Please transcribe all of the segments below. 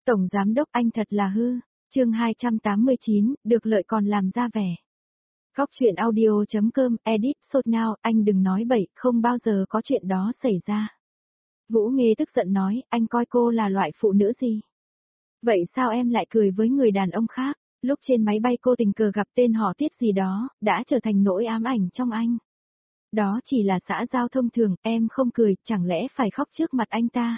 Tổng Giám Đốc anh thật là hư. Chương 289, được lợi còn làm ra vẻ. Góc truyện audio.com, edit, sốt now, anh đừng nói bậy, không bao giờ có chuyện đó xảy ra. Vũ Nghê tức giận nói, anh coi cô là loại phụ nữ gì? Vậy sao em lại cười với người đàn ông khác? Lúc trên máy bay cô tình cờ gặp tên họ Tiết gì đó, đã trở thành nỗi ám ảnh trong anh. Đó chỉ là xã giao thông thường, em không cười, chẳng lẽ phải khóc trước mặt anh ta?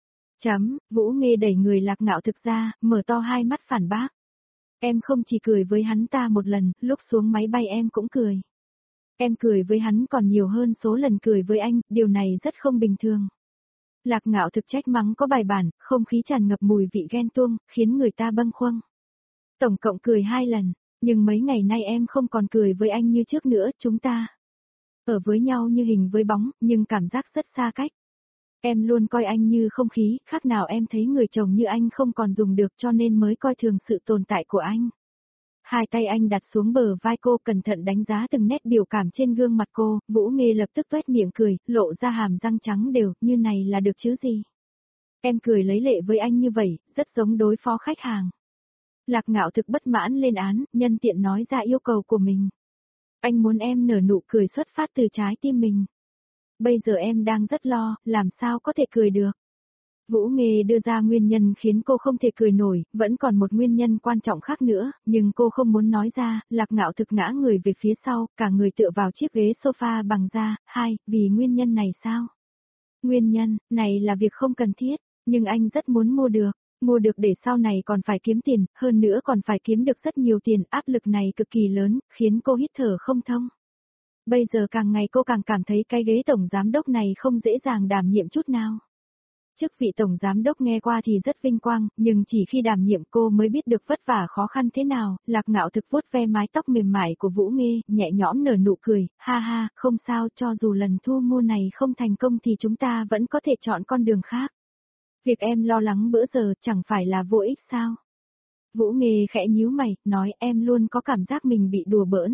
Vũ Nghê đẩy người Lạc Ngạo Thực ra, mở to hai mắt phản bác. Em không chỉ cười với hắn ta một lần, lúc xuống máy bay em cũng cười. Em cười với hắn còn nhiều hơn số lần cười với anh, điều này rất không bình thường. Lạc Ngạo Thực trách mắng có bài bản, không khí tràn ngập mùi vị ghen tuông, khiến người ta bâng khuâng. Tổng cộng cười 2 lần, nhưng mấy ngày nay em không còn cười với anh như trước nữa, chúng ta ở với nhau như hình với bóng, nhưng cảm giác rất xa cách. Em luôn coi anh như không khí, khác nào em thấy người chồng như anh không còn dùng được cho nên mới coi thường sự tồn tại của anh. Hai tay anh đặt xuống bờ vai cô, cẩn thận đánh giá từng nét biểu cảm trên gương mặt cô, Vũ Nghê lập tức tuét miệng cười, lộ ra hàm răng trắng đều, như này là được chứ gì. Em cười lấy lệ với anh như vậy, rất giống đối phó khách hàng. Lạc Ngạo Thực bất mãn lên án, nhân tiện nói ra yêu cầu của mình. Anh muốn em nở nụ cười xuất phát từ trái tim mình. Bây giờ em đang rất lo, làm sao có thể cười được. Vũ Nghê đưa ra nguyên nhân khiến cô không thể cười nổi, vẫn còn một nguyên nhân quan trọng khác nữa, nhưng cô không muốn nói ra. Lạc Ngạo Thực ngã người về phía sau, cả người tựa vào chiếc ghế sofa bằng da. Vì nguyên nhân này sao? Nguyên nhân này là việc không cần thiết, nhưng anh rất muốn mua được để sau này còn phải kiếm tiền, hơn nữa còn phải kiếm được rất nhiều tiền, áp lực này cực kỳ lớn, khiến cô hít thở không thông. Bây giờ càng ngày cô càng cảm thấy cái ghế tổng giám đốc này không dễ dàng đảm nhiệm chút nào. Chức vị tổng giám đốc nghe qua thì rất vinh quang, nhưng chỉ khi đảm nhiệm cô mới biết được vất vả khó khăn thế nào. Lạc Ngạo Thực vuốt ve mái tóc mềm mại của Vũ Nghê, nhẹ nhõm nở nụ cười, ha, không sao, cho dù lần thu mua này không thành công thì chúng ta vẫn có thể chọn con đường khác. Việc em lo lắng bữa giờ chẳng phải là vô ích sao? Vũ Nghê khẽ nhíu mày, nói em luôn có cảm giác mình bị đùa bỡn.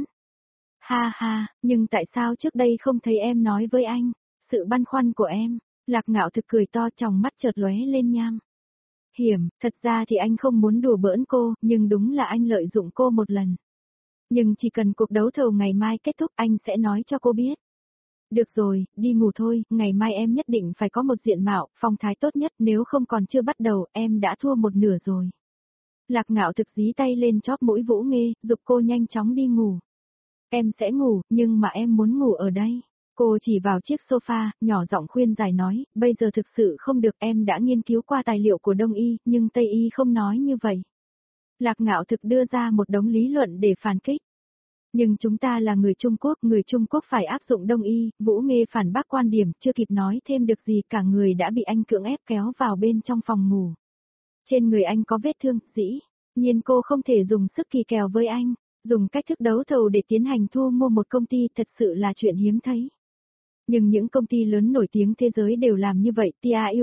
Ha, nhưng tại sao trước đây không thấy em nói với anh? Sự băn khoăn của em. Lạc Ngạo Thực cười to, tròng mắt chợt lóe lên nham hiểm, thật ra thì anh không muốn đùa bỡn cô, nhưng đúng là anh lợi dụng cô một lần. Nhưng chỉ cần cuộc đấu thầu ngày mai kết thúc anh sẽ nói cho cô biết. Được rồi, đi ngủ thôi, ngày mai em nhất định phải có một diện mạo, phong thái tốt nhất, nếu không còn chưa bắt đầu, em đã thua một nửa rồi. Lạc Ngạo Thực dí tay lên chóp mũi Vũ Nghê, giục cô nhanh chóng đi ngủ. Em sẽ ngủ, nhưng mà em muốn ngủ ở đây. Cô chỉ vào chiếc sofa, nhỏ giọng khuyên giải nói, bây giờ thực sự không được, em đã nghiên cứu qua tài liệu của Đông y, nhưng Tây y không nói như vậy. Lạc Ngạo Thực đưa ra một đống lý luận để phản kích. Nhưng chúng ta là người Trung Quốc phải áp dụng Đông y, Vũ Nghê phản bác quan điểm, chưa kịp nói thêm được gì cả người đã bị anh cưỡng ép kéo vào bên trong phòng ngủ. Trên người anh có vết thương, dĩ nhiên cô không thể dùng sức kỳ kèo với anh, dùng cách thức đấu thầu để tiến hành thu mua một công ty thật sự là chuyện hiếm thấy. Nhưng những công ty lớn nổi tiếng thế giới đều làm như vậy.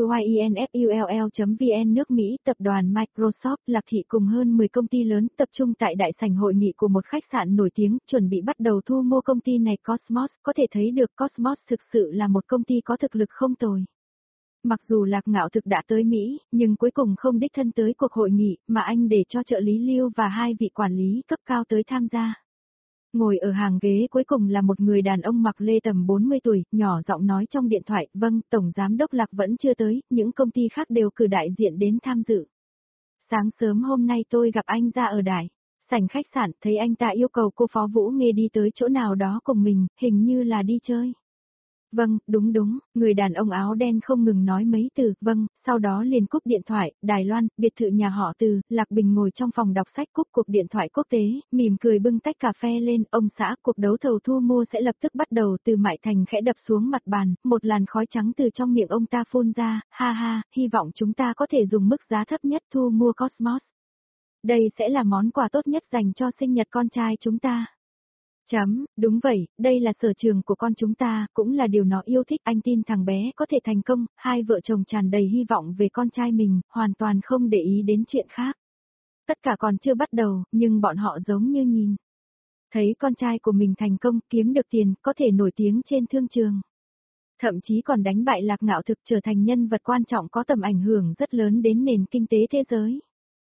TIUINFULL.vn nước Mỹ, tập đoàn Microsoft, Lạc Thị cùng hơn 10 công ty lớn tập trung tại đại sảnh hội nghị của một khách sạn nổi tiếng, chuẩn bị bắt đầu thu mua công ty này. Cosmos, có thể thấy được Cosmos thực sự là một công ty có thực lực không tồi. Mặc dù Lạc Ngạo Thực đã tới Mỹ, nhưng cuối cùng không đích thân tới cuộc hội nghị, mà anh để cho trợ lý Lưu và 2 vị quản lý cấp cao tới tham gia. Ngồi ở hàng ghế cuối cùng là một người đàn ông mặc lê tầm 40 tuổi, nhỏ giọng nói trong điện thoại, vâng, Tổng Giám Đốc Lạc vẫn chưa tới, những công ty khác đều cử đại diện đến tham dự. Sáng sớm hôm nay tôi gặp anh ra ở đại sảnh khách sạn, thấy anh ta yêu cầu cô Phó Vũ Nghê đi tới chỗ nào đó cùng mình, hình như là đi chơi. Vâng, đúng, người đàn ông áo đen không ngừng nói mấy từ, vâng, sau đó liền cúp điện thoại. Đài Loan, biệt thự nhà họ Từ, Lạc Bình ngồi trong phòng đọc sách cúp cuộc điện thoại quốc tế, mỉm cười bưng tách cà phê lên, ông xã, cuộc đấu thầu thu mua sẽ lập tức bắt đầu. Từ Mại Thành khẽ đập xuống mặt bàn, một làn khói trắng từ trong miệng ông ta phun ra, ha, hy vọng chúng ta có thể dùng mức giá thấp nhất thu mua Cosmos. Đây sẽ là món quà tốt nhất dành cho sinh nhật con trai chúng ta. Đúng vậy, đây là sở trường của con chúng ta, cũng là điều nó yêu thích, anh tin thằng bé có thể thành công. Hai vợ chồng tràn đầy hy vọng về con trai mình, hoàn toàn không để ý đến chuyện khác. Tất cả còn chưa bắt đầu, nhưng bọn họ giống như nhìn thấy con trai của mình thành công, kiếm được tiền, có thể nổi tiếng trên thương trường. Thậm chí còn đánh bại Lạc Ngạo Thực trở thành nhân vật quan trọng có tầm ảnh hưởng rất lớn đến nền kinh tế thế giới.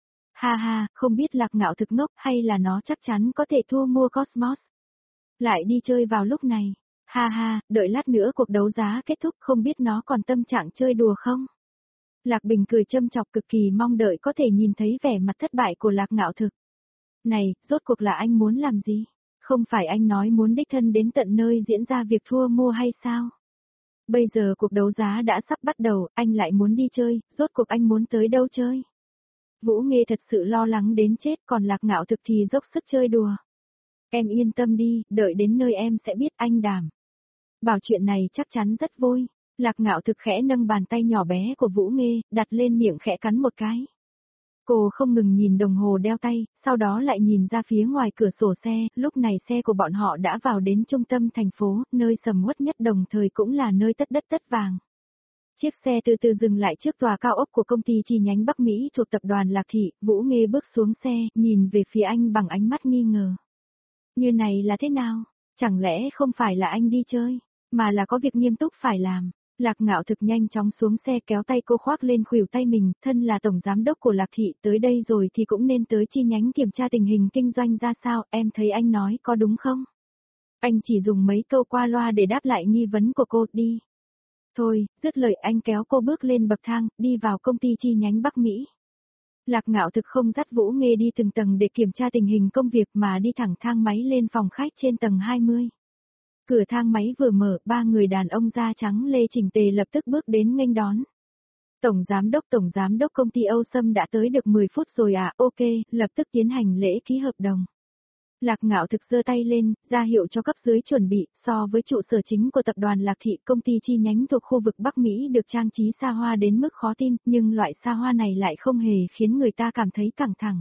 Ha ha, không biết Lạc Ngạo Thực ngốc hay là nó chắc chắn có thể thu mua Cosmos. Lại đi chơi vào lúc này. Ha ha, đợi lát nữa cuộc đấu giá kết thúc không biết nó còn tâm trạng chơi đùa không? Lạc Bình cười châm chọc cực kỳ mong đợi có thể nhìn thấy vẻ mặt thất bại của Lạc Ngạo Thực. Này, rốt cuộc là anh muốn làm gì? Không phải anh nói muốn đích thân đến tận nơi diễn ra việc thua mua hay sao? Bây giờ cuộc đấu giá đã sắp bắt đầu, anh lại muốn đi chơi, rốt cuộc anh muốn tới đâu chơi? Vũ Nghê thật sự lo lắng đến chết, còn Lạc Ngạo Thực thì dốc sức chơi đùa. Em yên tâm đi, đợi đến nơi em sẽ biết anh đảm. Bảo chuyện này chắc chắn rất vui. Lạc Ngạo Thực khẽ nâng bàn tay nhỏ bé của Vũ Nghê, đặt lên miệng khẽ cắn một cái. Cô không ngừng nhìn đồng hồ đeo tay, sau đó lại nhìn ra phía ngoài cửa sổ xe, lúc này xe của bọn họ đã vào đến trung tâm thành phố, nơi sầm uất nhất đồng thời cũng là nơi tất đất tất vàng. Chiếc xe từ từ dừng lại trước tòa cao ốc của công ty chi nhánh Bắc Mỹ thuộc tập đoàn Lạc Thị, Vũ Nghê bước xuống xe, nhìn về phía anh bằng ánh mắt nghi ngờ. Như này là thế nào? Chẳng lẽ không phải là anh đi chơi, mà là có việc nghiêm túc phải làm? Lạc Ngạo Thực nhanh chóng xuống xe kéo tay cô khoác lên khuỷu tay mình, thân là tổng giám đốc của Lạc Thị tới đây rồi thì cũng nên tới chi nhánh kiểm tra tình hình kinh doanh ra sao, em thấy anh nói có đúng không? Anh chỉ dùng mấy câu qua loa để đáp lại nghi vấn của cô, đi. Thôi, dứt lời anh kéo cô bước lên bậc thang, đi vào công ty chi nhánh Bắc Mỹ. Lạc Ngạo Thực không dắt Vũ Nghê đi từng tầng để kiểm tra tình hình công việc mà đi thẳng thang máy lên phòng khách trên tầng 20. Cửa thang máy vừa mở, ba người đàn ông da trắng lê chỉnh tề lập tức bước đến nghênh đón. Tổng giám đốc công ty Âu Sâm đã tới được 10 phút rồi à, ok, lập tức tiến hành lễ ký hợp đồng. Lạc Ngạo Thực giơ tay lên, ra hiệu cho cấp dưới chuẩn bị, so với trụ sở chính của tập đoàn Lạc Thị, công ty chi nhánh thuộc khu vực Bắc Mỹ được trang trí xa hoa đến mức khó tin, nhưng loại xa hoa này lại không hề khiến người ta cảm thấy căng thẳng.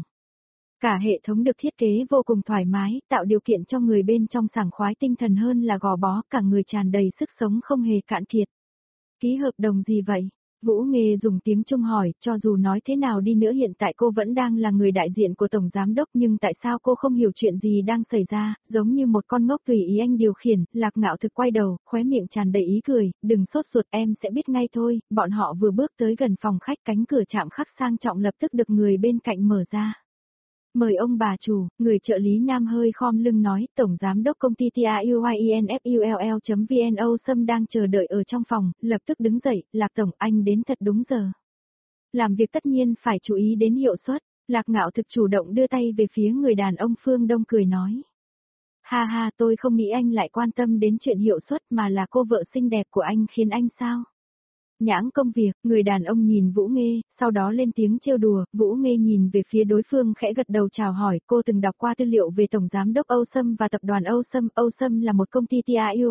Cả hệ thống được thiết kế vô cùng thoải mái, tạo điều kiện cho người bên trong sảng khoái tinh thần hơn là gò bó, cả người tràn đầy sức sống không hề cạn kiệt. Ký hợp đồng gì vậy? Vũ Nghê dùng tiếng Trung hỏi, cho dù nói thế nào đi nữa hiện tại cô vẫn đang là người đại diện của Tổng Giám Đốc nhưng tại sao cô không hiểu chuyện gì đang xảy ra, giống như một con ngốc tùy ý anh điều khiển, Lạc Ngạo Thực quay đầu, khóe miệng tràn đầy ý cười, đừng sốt ruột em sẽ biết ngay thôi, bọn họ vừa bước tới gần phòng khách cánh cửa chạm khắc sang trọng lập tức được người bên cạnh mở ra. Mời ông bà chủ, người trợ lý nam hơi khom lưng nói, Tổng Giám đốc công ty TAUYINFULL.VN Âu Sâm đang chờ đợi ở trong phòng, lập tức đứng dậy, Lạc Tổng anh đến thật đúng giờ. Làm việc tất nhiên phải chú ý đến hiệu suất, Lạc Ngạo Thực chủ động đưa tay về phía người đàn ông phương Đông cười nói. Ha ha tôi không nghĩ anh lại quan tâm đến chuyện hiệu suất mà là cô vợ xinh đẹp của anh khiến anh sao? Nhãng công việc, người đàn ông nhìn Vũ Nghê, sau đó lên tiếng trêu đùa, Vũ Nghê nhìn về phía đối phương khẽ gật đầu chào hỏi, cô từng đọc qua tư liệu về Tổng Giám đốc Âu Sâm và Tập đoàn Âu Sâm là một công ty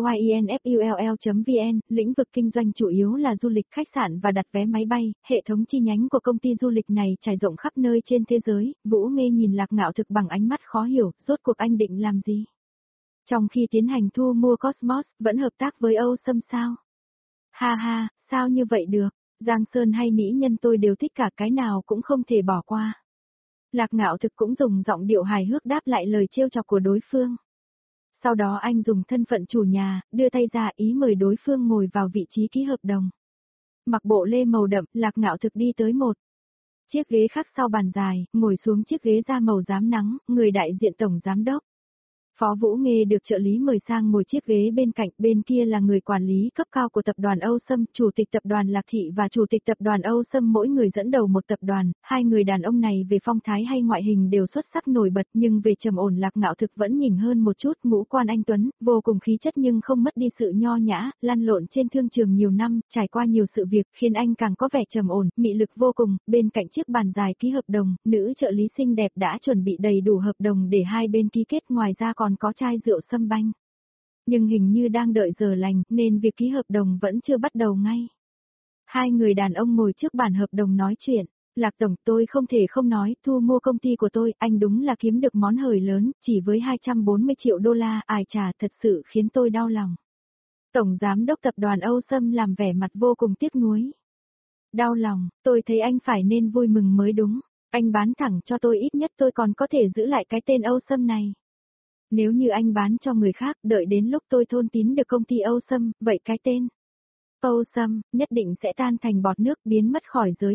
TAUYINFULL.VN, lĩnh vực kinh doanh chủ yếu là du lịch khách sạn và đặt vé máy bay, hệ thống chi nhánh của công ty du lịch này trải rộng khắp nơi trên thế giới, Vũ Nghê nhìn Lạc Ngạo Thực bằng ánh mắt khó hiểu, rốt cuộc anh định làm gì? Trong khi tiến hành thu mua Cosmos, vẫn hợp tác với Âu Sâm sao? Ha ha, sao như vậy được, Giang Sơn hay Mỹ nhân tôi đều thích cả cái nào cũng không thể bỏ qua. Lạc Ngạo Thực cũng dùng giọng điệu hài hước đáp lại lời trêu chọc của đối phương. Sau đó anh dùng thân phận chủ nhà, đưa tay ra ý mời đối phương ngồi vào vị trí ký hợp đồng. Mặc bộ lê màu đậm, Lạc Ngạo Thực đi tới một chiếc ghế khác sau bàn dài, ngồi xuống chiếc ghế da màu rám nắng, người đại diện Tổng Giám đốc. Phó Vũ Nghê được trợ lý mời sang ngồi chiếc ghế bên cạnh, bên kia là người quản lý cấp cao của tập đoàn Âu Sâm, chủ tịch tập đoàn Lạc Thị và chủ tịch tập đoàn Âu Sâm mỗi người dẫn đầu một tập đoàn, hai người đàn ông này về phong thái hay ngoại hình đều xuất sắc nổi bật nhưng về trầm ổn Lạc Ngạo Thực vẫn nhỉnh hơn một chút, ngũ quan anh tuấn, vô cùng khí chất nhưng không mất đi sự nho nhã, lăn lộn trên thương trường nhiều năm, trải qua nhiều sự việc khiến anh càng có vẻ trầm ổn, mị lực vô cùng, bên cạnh chiếc bàn dài ký hợp đồng, nữ trợ lý xinh đẹp đã chuẩn bị đầy đủ hợp đồng để hai bên ký kết, ngoài ra còn có chai rượu sâm banh. Nhưng hình như đang đợi giờ lành, nên việc ký hợp đồng vẫn chưa bắt đầu ngay. Hai người đàn ông ngồi trước bàn hợp đồng nói chuyện. Lạc Tổng, tôi không thể không nói, thu mua công ty của tôi, anh đúng là kiếm được món hời lớn, chỉ với 240 triệu đô la, ai chà, thật sự khiến tôi đau lòng. Tổng Giám đốc tập đoàn Âu Sâm làm vẻ mặt vô cùng tiếc nuối. Đau lòng, tôi thấy anh phải nên vui mừng mới đúng. Anh bán thẳng cho tôi ít nhất tôi còn có thể giữ lại cái tên Âu Sâm này. Nếu như anh bán cho người khác, đợi đến lúc tôi thôn tín được công ty Âu Sâm, vậy cái tên Âu Sâm, nhất định sẽ tan thành bọt nước biến mất khỏi giới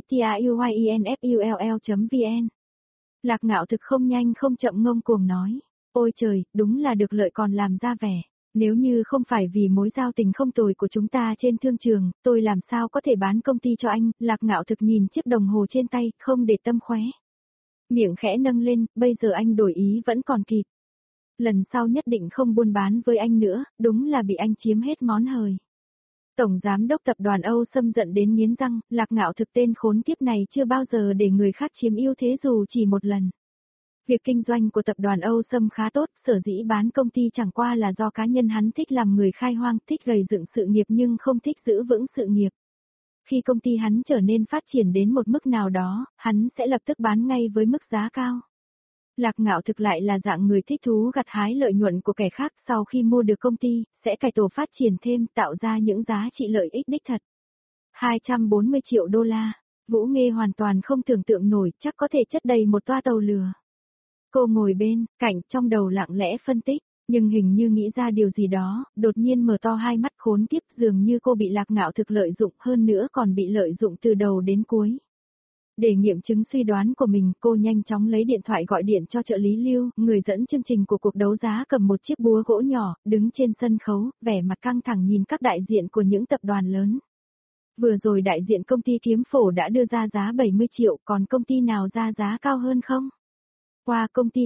TRUYINFULL.vn. Lạc Ngạo Thực không nhanh không chậm ngông cuồng nói. Ôi trời, đúng là được lợi còn làm ra vẻ. Nếu như không phải vì mối giao tình không tồi của chúng ta trên thương trường, tôi làm sao có thể bán công ty cho anh. Lạc Ngạo Thực nhìn chiếc đồng hồ trên tay, không để tâm khóe. Miệng khẽ nâng lên, bây giờ anh đổi ý vẫn còn kịp. Lần sau nhất định không buôn bán với anh nữa, đúng là bị anh chiếm hết món hời. Tổng giám đốc tập đoàn Âu Sâm giận đến nghiến răng, Lạc Ngạo Thực tên khốn kiếp này chưa bao giờ để người khác chiếm ưu thế dù chỉ một lần. Việc kinh doanh của tập đoàn Âu Sâm khá tốt, sở dĩ bán công ty chẳng qua là do cá nhân hắn thích làm người khai hoang, thích gầy dựng sự nghiệp nhưng không thích giữ vững sự nghiệp. Khi công ty hắn trở nên phát triển đến một mức nào đó, hắn sẽ lập tức bán ngay với mức giá cao. Lạc Ngạo Thực lại là dạng người thích thú gặt hái lợi nhuận của kẻ khác, sau khi mua được công ty, sẽ cải tổ phát triển thêm, tạo ra những giá trị lợi ích đích thật. 240 triệu đô la, Vũ Nghê hoàn toàn không tưởng tượng nổi, chắc có thể chất đầy một toa tàu lừa. Cô ngồi bên, cạnh, trong đầu lặng lẽ phân tích, nhưng hình như nghĩ ra điều gì đó, đột nhiên mở to hai mắt khốn kiếp, dường như cô bị Lạc Ngạo Thực lợi dụng, hơn nữa còn bị lợi dụng từ đầu đến cuối. Để nghiệm chứng suy đoán của mình, cô nhanh chóng lấy điện thoại gọi điện cho trợ lý Lưu, người dẫn chương trình của cuộc đấu giá, cầm một chiếc búa gỗ nhỏ, đứng trên sân khấu, vẻ mặt căng thẳng nhìn các đại diện của những tập đoàn lớn. Vừa rồi đại diện công ty Kiếm Phổ đã đưa ra giá 70 triệu, còn công ty nào ra giá cao hơn không? Qua công ty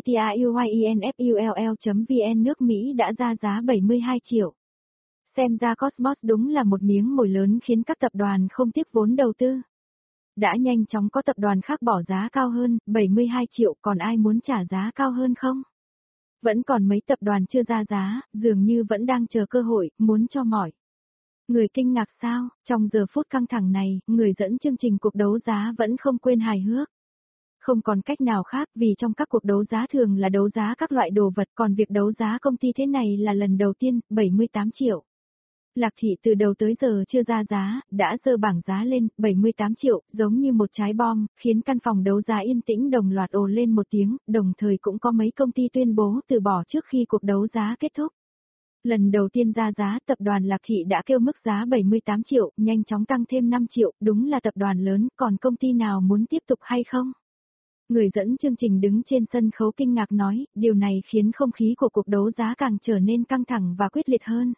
TRUYINFULL.vn nước Mỹ đã ra giá 72 triệu. Xem ra Cosmos đúng là một miếng mồi lớn khiến các tập đoàn không tiếc vốn đầu tư. Đã nhanh chóng có tập đoàn khác bỏ giá cao hơn, 72 triệu, còn ai muốn trả giá cao hơn không? Vẫn còn mấy tập đoàn chưa ra giá, dường như vẫn đang chờ cơ hội, muốn cho mỏi. Người kinh ngạc sao, trong giờ phút căng thẳng này, người dẫn chương trình cuộc đấu giá vẫn không quên hài hước. Không còn cách nào khác vì trong các cuộc đấu giá thường là đấu giá các loại đồ vật, còn việc đấu giá công ty thế này là lần đầu tiên, 78 triệu. Lạc Thị từ đầu tới giờ chưa ra giá, đã giơ bảng giá lên, 78 triệu, giống như một trái bom, khiến căn phòng đấu giá yên tĩnh đồng loạt ồ lên một tiếng, đồng thời cũng có mấy công ty tuyên bố từ bỏ trước khi cuộc đấu giá kết thúc. Lần đầu tiên ra giá, tập đoàn Lạc Thị đã kêu mức giá 78 triệu, nhanh chóng tăng thêm 5 triệu, đúng là tập đoàn lớn, còn công ty nào muốn tiếp tục hay không? Người dẫn chương trình đứng trên sân khấu kinh ngạc nói, điều này khiến không khí của cuộc đấu giá càng trở nên căng thẳng và quyết liệt hơn.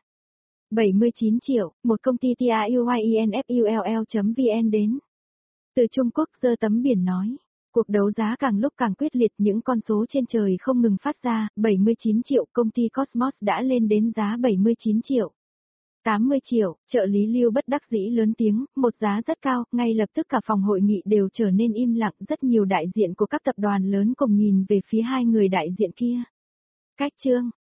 79 triệu, một công ty TRUYINFULL.vn đến. Từ Trung Quốc giơ tấm biển nói. Cuộc đấu giá càng lúc càng quyết liệt, những con số trên trời không ngừng phát ra, 79 triệu, công ty Cosmos đã lên đến giá 79 triệu. 80 triệu, trợ lý Lưu bất đắc dĩ lớn tiếng, một giá rất cao, ngay lập tức cả phòng hội nghị đều trở nên im lặng, rất nhiều đại diện của các tập đoàn lớn cùng nhìn về phía hai người đại diện kia. Cách chương